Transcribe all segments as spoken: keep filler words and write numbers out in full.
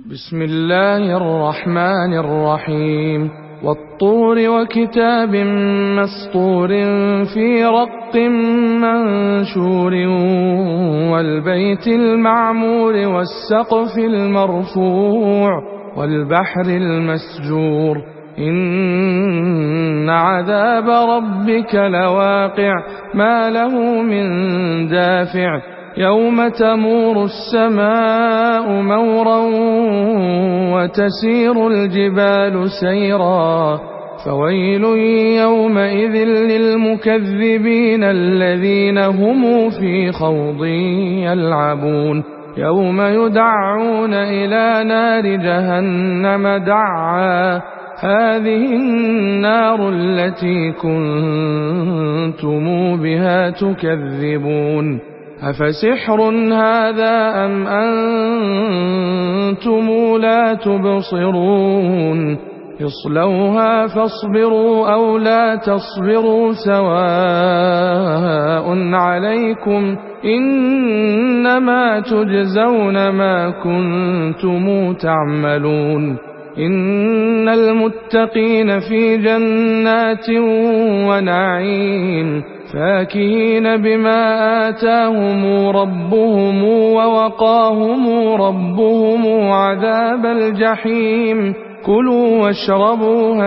بسم الله الرحمن الرحيم والطور وكتاب مسطور في رق منشور والبيت المعمور والسقف المرفوع والبحر المسجور إن عذاب ربك لواقع ما له من دافع يوم تمور السماء مورا وتسير الجبال سيرا فويل يومئذ للمكذبين الذين هم في خوض يلعبون يوم يدعون إلى نار جهنم دعا هذه النار التي كنتم بها تكذبون أفسحر هذا أم أنتم لا تبصرون اصلوها فاصبروا أو لا تصبروا سواء عليكم إنما تجزون ما كنتم تعملون إن المتقين في جنات ونعيم فاكهين بما آتاهم ربهم ووقاهم ربهم عذاب الجحيم كلوا واشربوا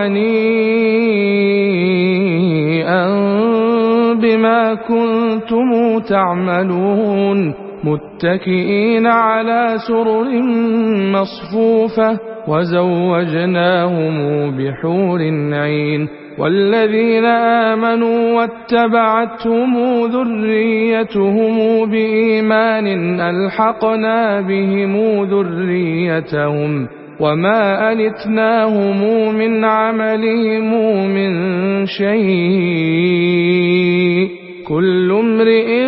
هنيئا بما كنتم تعملون متكئين على سرر مصفوفة وزوجناهم بحور عين والذين آمنوا واتبعتهم ذريتهم بإيمان ألحقنا بهم ذريتهم وما ألتناهم من عملهم من شيء كل امرئ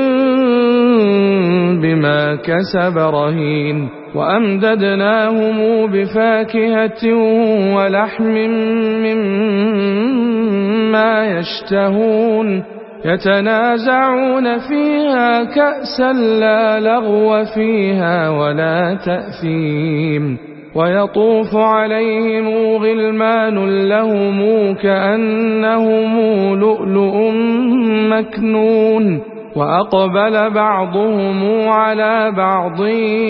بما كسب رهين وأمددناهم بفاكهة ولحم مما يشتهون يتنازعون فيها كأسا لا لغو فيها ولا تأثيم ويطوف عليهم غلمان لهم كأنهم لؤلؤ مكنون وأقبل بعضهم على بعض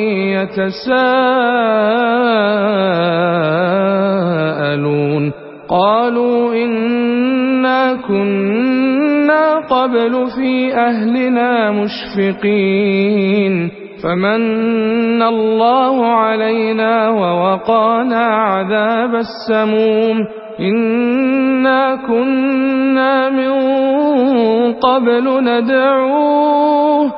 يتساءلون قالوا إنا كنا قبل في أهلنا مشفقين فمن الله علينا ووقانا عذاب السموم إنا كنا من قبل ندعوه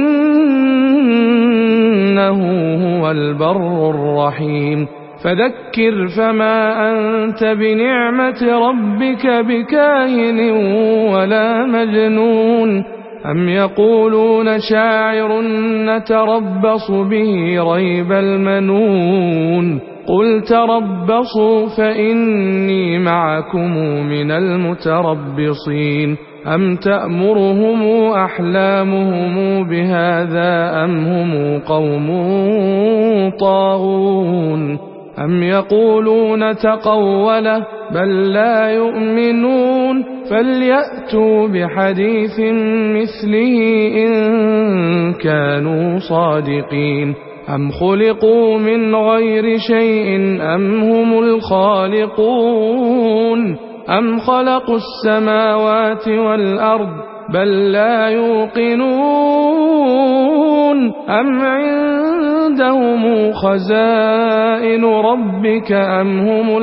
إنه هو البر الرحيم فذكر فما أنت بنعمة ربك بكاهن ولا مجنون أم يقولون شاعر نتربص به ريب المنون قل تربصوا فإني معكم من المتربصين أم تأمرهم أحلامهم بهذا أم هم قوم طاغون أم يقولون تقوله بل لا يؤمنون فليأتوا بحديث مثله إن كانوا صادقين أم خلقوا من غير شيء أم هم الخالقون أم خلقوا السماوات والأرض بل لا يوقنون أم عندهم خزائن ربك أم هم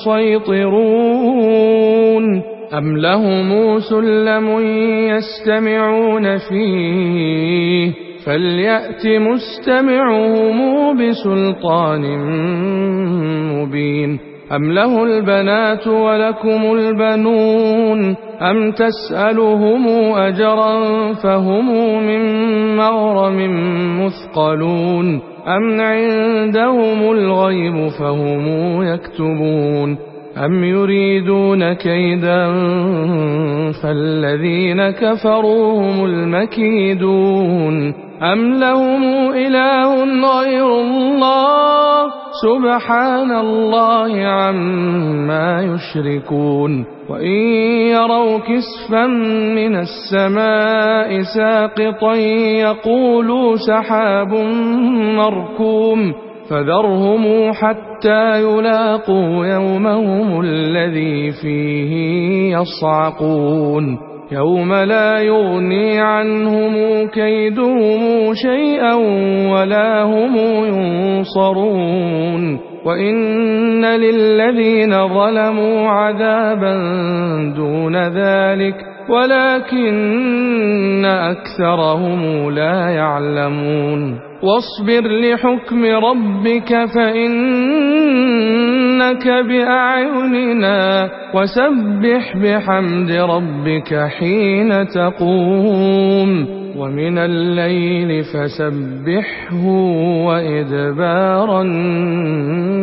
المسيطرون أم لهم سلم يستمعون فيه فليأت مستمعهم بسلطان مبين أم له البنات ولكم البنون أم تسألهم أجرا فهم من مغرم مثقلون أم عندهم الغيب فهم يكتبون أم يريدون كيدا فالذين كفروا هم المكيدون أم لهم إله غير الله سبحان الله عما يشركون وإن يروا كسفا من السماء ساقطا يقولوا سحاب مركوم فذرهم حتى يلاقوا يومهم الذي فيه يصعقون يوم لا يغني عنهم كيدهم شيئا ولا هم ينصرون وإن للذين ظلموا عذابا دون ذلك ولكن أكثرهم لا يعلمون واصبر لحكم ربك فإنك بأعيننا وسبح بحمد ربك حين تقوم ومن الليل فسبحه وإدبار النجوم